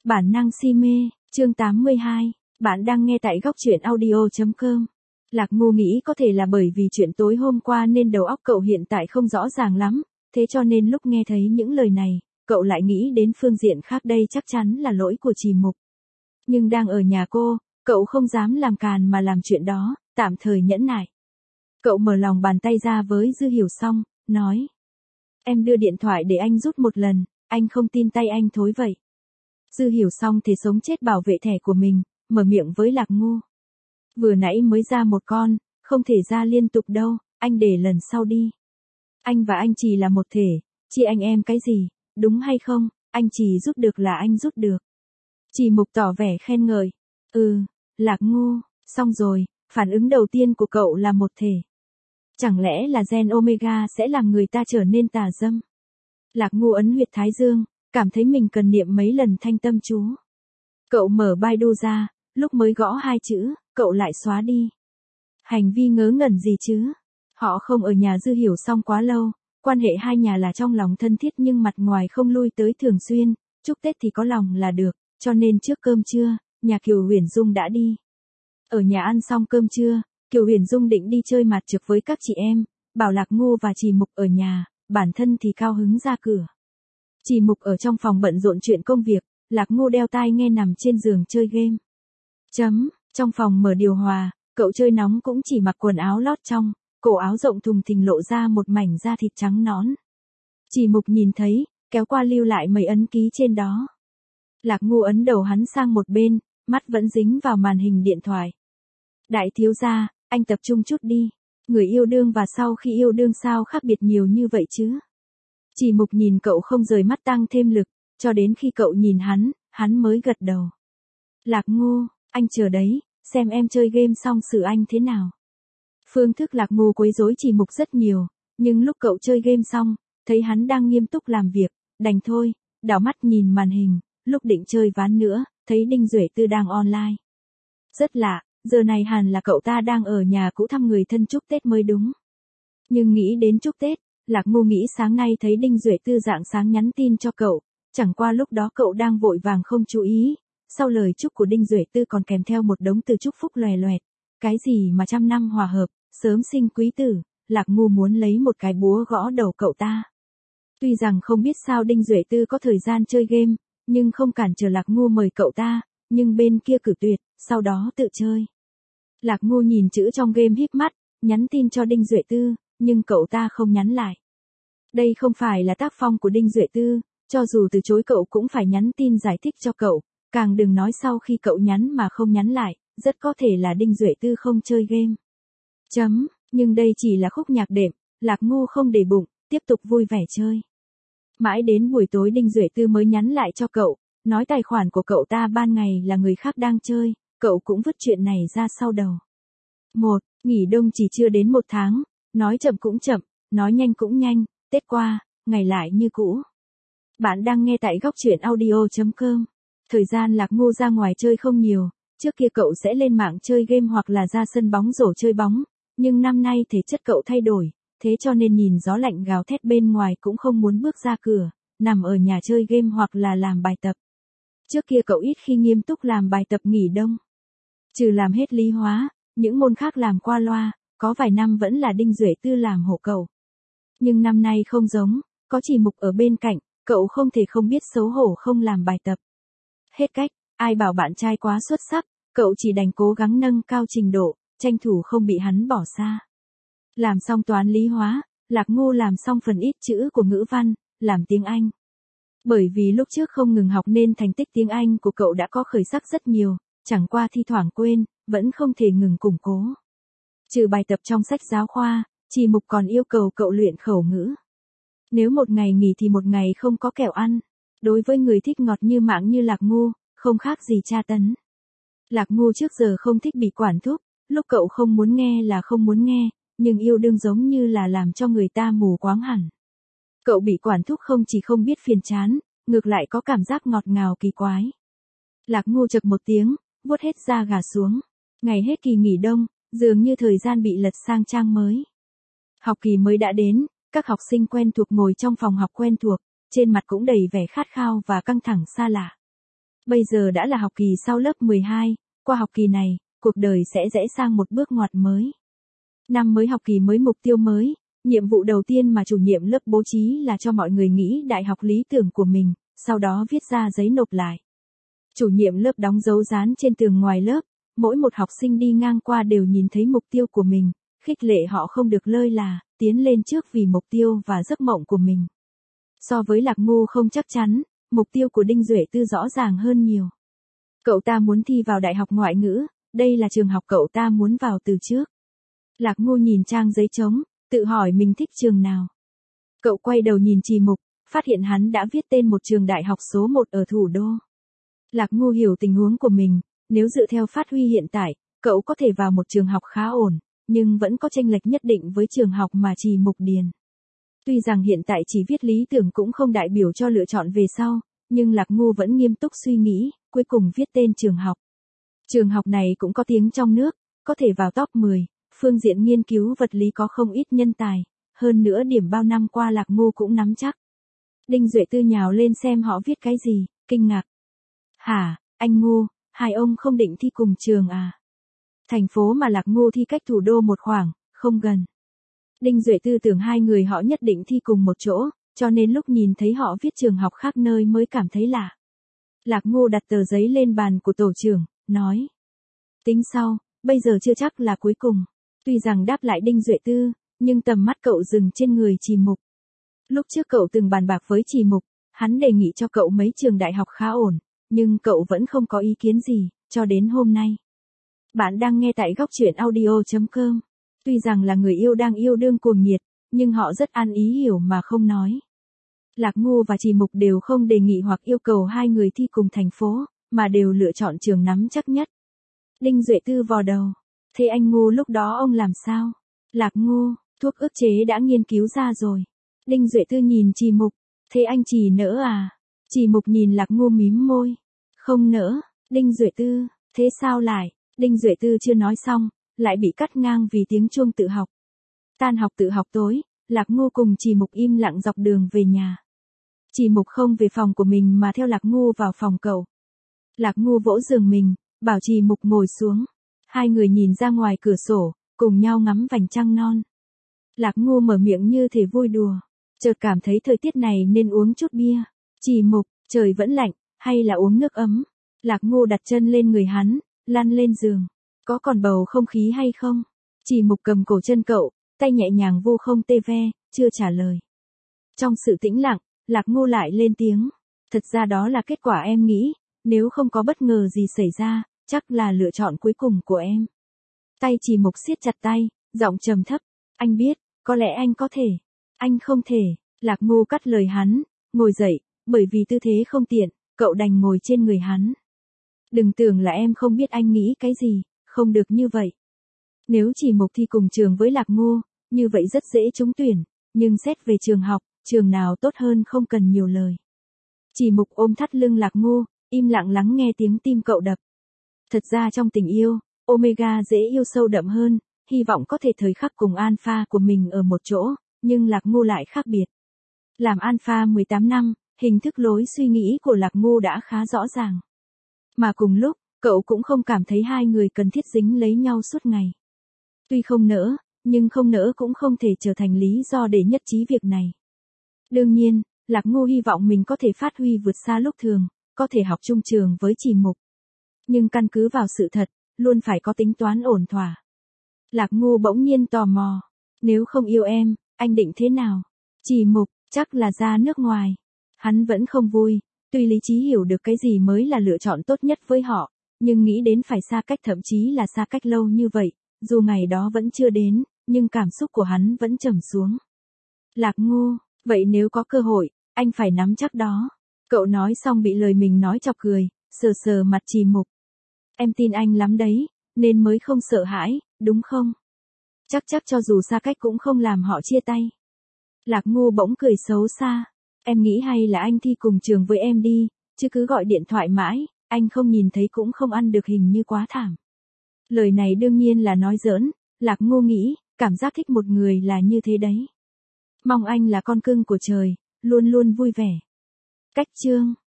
Bản năng si mê, chương 82, bạn đang nghe tại góc truyện audio.com. Lạc Ngu nghĩ có thể là bởi vì chuyện tối hôm qua nên đầu óc cậu hiện tại không rõ ràng lắm, thế cho nên lúc nghe thấy những lời này, cậu lại nghĩ đến phương diện khác đây chắc chắn là lỗi của Trì Mục. Nhưng đang ở nhà cô, cậu không dám làm càn mà làm chuyện đó, tạm thời nhẫn nại. Cậu mở lòng bàn tay ra với Dư Hiểu Song, nói. Em đưa điện thoại để anh rút một lần, anh không tin tay anh thối vậy. Dư Hiểu Song thì sống chết bảo vệ thẻ của mình, mở miệng với Lạc Ngu. Vừa nãy mới ra một con, không thể ra liên tục đâu, anh để lần sau đi. Anh và anh Trì là một thể, chia anh em cái gì, đúng hay không, anh Trì rút được là anh rút được. Trì Mục tỏ vẻ khen ngợi. Lạc Ngu, xong rồi, phản ứng đầu tiên của cậu là một thể. Chẳng lẽ là gen Omega sẽ làm người ta trở nên tà dâm? Lạc Ngu ấn huyệt thái dương, cảm thấy mình cần niệm mấy lần thanh tâm chú. Cậu mở Baidu ra, lúc mới gõ 2 chữ, cậu lại xóa đi. Hành vi ngớ ngẩn gì chứ? Họ không ở nhà Dư Hiểu Song quá lâu, quan hệ hai nhà là trong lòng thân thiết nhưng mặt ngoài không lui tới thường xuyên, chúc Tết thì có lòng là được, cho nên trước cơm trưa, nhà Kiều Huyền Dung đã đi. Ở nhà ăn xong cơm trưa, Kiều Huyền Dung định đi chơi mặt trược với các chị em, bảo Lạc Ngu và Trì Mục ở nhà, bản thân thì cao hứng ra cửa. Trì Mục ở trong phòng bận rộn chuyện công việc, Lạc Ngu đeo tai nghe nằm trên giường chơi game. Trong phòng mở điều hòa, cậu chơi nóng cũng chỉ mặc quần áo lót trong, cổ áo rộng thùng thình lộ ra một mảnh da thịt trắng nõn. Trì Mục nhìn thấy, kéo qua lưu lại mấy ấn ký trên đó. Lạc Ngu ấn đầu hắn sang một bên, mắt vẫn dính vào màn hình điện thoại. Đại thiếu gia, anh tập trung chút đi. Người yêu đương và sau khi yêu đương sao khác biệt nhiều như vậy chứ? Trì Mục nhìn cậu không rời mắt tăng thêm lực, cho đến khi cậu nhìn hắn mới gật đầu. Lạc Ngu, anh chờ đấy, xem em chơi game xong xử anh thế nào. Phương thức Lạc Ngu quấy rối Trì Mục rất nhiều, nhưng lúc cậu chơi game xong, thấy hắn đang nghiêm túc làm việc, đành thôi, đảo mắt nhìn màn hình, lúc định chơi ván nữa, thấy Đinh Duệ Tư đang online. Rất lạ, giờ này hẳn là cậu ta đang ở nhà cũ thăm người thân chúc Tết mới đúng. Nhưng nghĩ đến chúc Tết, Lạc Ngu nghĩ sáng nay thấy Đinh Duệ Tư rạng sáng nhắn tin cho cậu, chẳng qua lúc đó cậu đang vội vàng không chú ý, sau lời chúc của Đinh Duệ Tư còn kèm theo một đống từ chúc phúc loè loẹt, cái gì mà 100 năm hòa hợp, sớm sinh quý tử, Lạc Ngu muốn lấy một cái búa gõ đầu cậu ta. Tuy rằng không biết sao Đinh Duệ Tư có thời gian chơi game, nhưng không cản trở Lạc Ngu mời cậu ta, nhưng bên kia cử tuyệt, sau đó tự chơi. Lạc Ngu nhìn chữ trong game híp mắt, nhắn tin cho Đinh Duệ Tư, nhưng cậu ta không nhắn lại. Đây không phải là tác phong của Đinh Duệ Tư, cho dù từ chối cậu cũng phải nhắn tin giải thích cho cậu, càng đừng nói sau khi cậu nhắn mà không nhắn lại, rất có thể là Đinh Duệ Tư không chơi game. Nhưng đây chỉ là khúc nhạc đệm, Lạc Ngu không để bụng, tiếp tục vui vẻ chơi. Mãi đến buổi tối Đinh Duệ Tư mới nhắn lại cho cậu, nói tài khoản của cậu ta ban ngày là người khác đang chơi, cậu cũng vứt chuyện này ra sau đầu. Nghỉ đông chỉ chưa đến 1 tháng, nói chậm cũng chậm, nói nhanh cũng nhanh, Tết qua, ngày lại như cũ. Bạn đang nghe tại góc truyện audio.com. Thời gian Lạc Ngu ra ngoài chơi không nhiều, trước kia cậu sẽ lên mạng chơi game hoặc là ra sân bóng rổ chơi bóng, nhưng năm nay thể chất cậu thay đổi, thế cho nên nhìn gió lạnh gào thét bên ngoài cũng không muốn bước ra cửa, nằm ở nhà chơi game hoặc là làm bài tập. Trước kia cậu ít khi nghiêm túc làm bài tập nghỉ đông. Trừ làm hết lý hóa, những môn khác làm qua loa, có vài năm vẫn là Đinh Duệ Tư làm hộ cậu. Nhưng năm nay không giống, có Trì Mục ở bên cạnh, cậu không thể không biết xấu hổ không làm bài tập. Hết cách, ai bảo bạn trai quá xuất sắc, cậu chỉ đành cố gắng nâng cao trình độ, tranh thủ không bị hắn bỏ xa. Làm xong toán lý hóa, Lạc Ngu làm xong phần ít chữ của ngữ văn, làm tiếng Anh. Bởi vì lúc trước không ngừng học nên thành tích tiếng Anh của cậu đã có khởi sắc rất nhiều, chẳng qua thi thoảng quên, vẫn không thể ngừng củng cố. Trừ bài tập trong sách giáo khoa, Trì Mục còn yêu cầu cậu luyện khẩu ngữ. Nếu một ngày nghỉ thì một ngày không có kẹo ăn. Đối với người thích ngọt như mạng như Lạc Ngu, không khác gì tra tấn. Lạc Ngu trước giờ không thích bị quản thúc, lúc cậu không muốn nghe là không muốn nghe, nhưng yêu đương giống như là làm cho người ta mù quáng hẳn. Cậu bị quản thúc không chỉ không biết phiền chán, ngược lại có cảm giác ngọt ngào kỳ quái. Lạc Ngu chậc một tiếng, vuốt hết da gà xuống. Ngày hết kỳ nghỉ đông, dường như thời gian bị lật sang trang mới. Học kỳ mới đã đến, các học sinh quen thuộc ngồi trong phòng học quen thuộc, trên mặt cũng đầy vẻ khát khao và căng thẳng xa lạ. Bây giờ đã là học kỳ sau lớp 12, qua học kỳ này, cuộc đời sẽ rẽ sang một bước ngoặt mới. Năm mới học kỳ mới mục tiêu mới, nhiệm vụ đầu tiên mà chủ nhiệm lớp bố trí là cho mọi người nghĩ đại học lý tưởng của mình, sau đó viết ra giấy nộp lại. Chủ nhiệm lớp đóng dấu dán trên tường ngoài lớp, mỗi một học sinh đi ngang qua đều nhìn thấy mục tiêu của mình, khích lệ họ không được lơi là, tiến lên trước vì mục tiêu và giấc mộng của mình. So với Lạc Ngu không chắc chắn, mục tiêu của Đinh Duệ Tư rõ ràng hơn nhiều. Cậu ta muốn thi vào đại học ngoại ngữ, đây là trường học cậu ta muốn vào từ trước. Lạc Ngu nhìn trang giấy trống, tự hỏi mình thích trường nào. Cậu quay đầu nhìn Trì Mục, phát hiện hắn đã viết tên một trường đại học số 1 ở thủ đô. Lạc Ngu hiểu tình huống của mình, nếu dựa theo phát huy hiện tại, cậu có thể vào một trường học khá ổn, nhưng vẫn có chênh lệch nhất định với trường học mà Trì Mục điền. Tuy rằng hiện tại chỉ viết lý tưởng cũng không đại biểu cho lựa chọn về sau, nhưng Lạc Ngu vẫn nghiêm túc suy nghĩ, cuối cùng viết tên trường học. Trường học này cũng có tiếng trong nước, có thể vào top 10, phương diện nghiên cứu vật lý có không ít nhân tài, hơn nữa điểm bao năm qua Lạc Ngu cũng nắm chắc. Đinh Duệ Tư nhào lên xem họ viết cái gì, kinh ngạc. Hả, anh Ngu, hai ông không định thi cùng trường à? Thành phố mà Lạc Ngu thi cách thủ đô một khoảng, không gần. Đinh Duệ Tư tưởng hai người họ nhất định thi cùng một chỗ, cho nên lúc nhìn thấy họ viết trường học khác nơi mới cảm thấy lạ. Lạc Ngu đặt tờ giấy lên bàn của tổ trưởng, nói. Tính sau, bây giờ chưa chắc là cuối cùng. Tuy rằng đáp lại Đinh Duệ Tư, nhưng tầm mắt cậu dừng trên người Trì Mục. Lúc trước cậu từng bàn bạc với Trì Mục, hắn đề nghị cho cậu mấy trường đại học khá ổn, nhưng cậu vẫn không có ý kiến gì, cho đến hôm nay. Bạn đang nghe tại góc truyện audio.com. Tuy rằng là người yêu đang yêu đương cuồng nhiệt, nhưng họ rất ăn ý hiểu mà không nói. Lạc Ngu và Trì Mục đều không đề nghị hoặc yêu cầu hai người thi cùng thành phố, mà đều lựa chọn trường nắm chắc nhất. Đinh Duệ Tư vò đầu. Thế anh Ngu lúc đó ông làm sao? Lạc Ngu, thuốc ức chế đã nghiên cứu ra rồi. Đinh Duệ Tư nhìn Trì Mục. Thế anh Trì nỡ à? Trì Mục nhìn Lạc Ngu mím môi. Không nỡ. Đinh Duệ Tư, thế sao lại? Đinh Duệ Tư chưa nói xong, lại bị cắt ngang vì tiếng chuông tự học. Tan học tự học tối, Lạc Ngu cùng Trì Mục im lặng dọc đường về nhà. Trì Mục không về phòng của mình mà theo Lạc Ngu vào phòng cậu. Lạc Ngu vỗ giường mình, bảo Trì Mục ngồi xuống. Hai người nhìn ra ngoài cửa sổ, cùng nhau ngắm vành trăng non. Lạc Ngu mở miệng như thể vui đùa. Chợt cảm thấy thời tiết này nên uống chút bia. Trì Mục, trời vẫn lạnh, hay là uống nước ấm? Lạc Ngu đặt chân lên người hắn, lăn lên giường. Có còn bầu không khí hay không? Trì Mục cầm cổ chân cậu, tay nhẹ nhàng vu không tê ve, chưa trả lời. Trong sự tĩnh lặng, Lạc Ngu lại lên tiếng. Thật ra đó là kết quả em nghĩ, nếu không có bất ngờ gì xảy ra, chắc là lựa chọn cuối cùng của em. Tay Trì Mục siết chặt tay, giọng trầm thấp. Anh biết, có lẽ anh có thể. Anh không thể. Lạc Ngu cắt lời hắn, ngồi dậy, bởi vì tư thế không tiện, cậu đành ngồi trên người hắn. Đừng tưởng là em không biết anh nghĩ cái gì, không được như vậy. Nếu Trì Mục thi cùng trường với Lạc Ngu, như vậy rất dễ trúng tuyển, nhưng xét về trường học, trường nào tốt hơn không cần nhiều lời. Trì Mục ôm thắt lưng Lạc Ngu, im lặng lắng nghe tiếng tim cậu đập. Thật ra trong tình yêu, Omega dễ yêu sâu đậm hơn, hy vọng có thể thời khắc cùng Alpha của mình ở một chỗ, nhưng Lạc Ngu lại khác biệt. Làm Alpha 18 năm, hình thức lối suy nghĩ của Lạc Ngu đã khá rõ ràng. Mà cùng lúc, cậu cũng không cảm thấy hai người cần thiết dính lấy nhau suốt ngày. Tuy không nỡ, nhưng không nỡ cũng không thể trở thành lý do để nhất trí việc này. Đương nhiên, Lạc Ngu hy vọng mình có thể phát huy vượt xa lúc thường, có thể học chung trường với Trì Mục. Nhưng căn cứ vào sự thật, luôn phải có tính toán ổn thỏa. Lạc Ngu bỗng nhiên tò mò. Nếu không yêu em, anh định thế nào? Trì Mục, chắc là ra nước ngoài. Hắn vẫn không vui, tuy lý trí hiểu được cái gì mới là lựa chọn tốt nhất với họ, nhưng nghĩ đến phải xa cách thậm chí là xa cách lâu như vậy, dù ngày đó vẫn chưa đến, nhưng cảm xúc của hắn vẫn trầm xuống. Lạc Ngu, vậy nếu có cơ hội, anh phải nắm chắc đó. Cậu nói xong bị lời mình nói chọc cười, sờ sờ mặt Trì Mục. Em tin anh lắm đấy, nên mới không sợ hãi, đúng không? Chắc cho dù xa cách cũng không làm họ chia tay. Lạc Ngu bỗng cười xấu xa. Em nghĩ hay là anh thi cùng trường với em đi, chứ cứ gọi điện thoại mãi, anh không nhìn thấy cũng không ăn được hình như quá thảm. Lời này đương nhiên là nói giỡn, Lạc Ngu nghĩ, cảm giác thích một người là như thế đấy. Mong anh là con cưng của trời, luôn luôn vui vẻ. Cách chương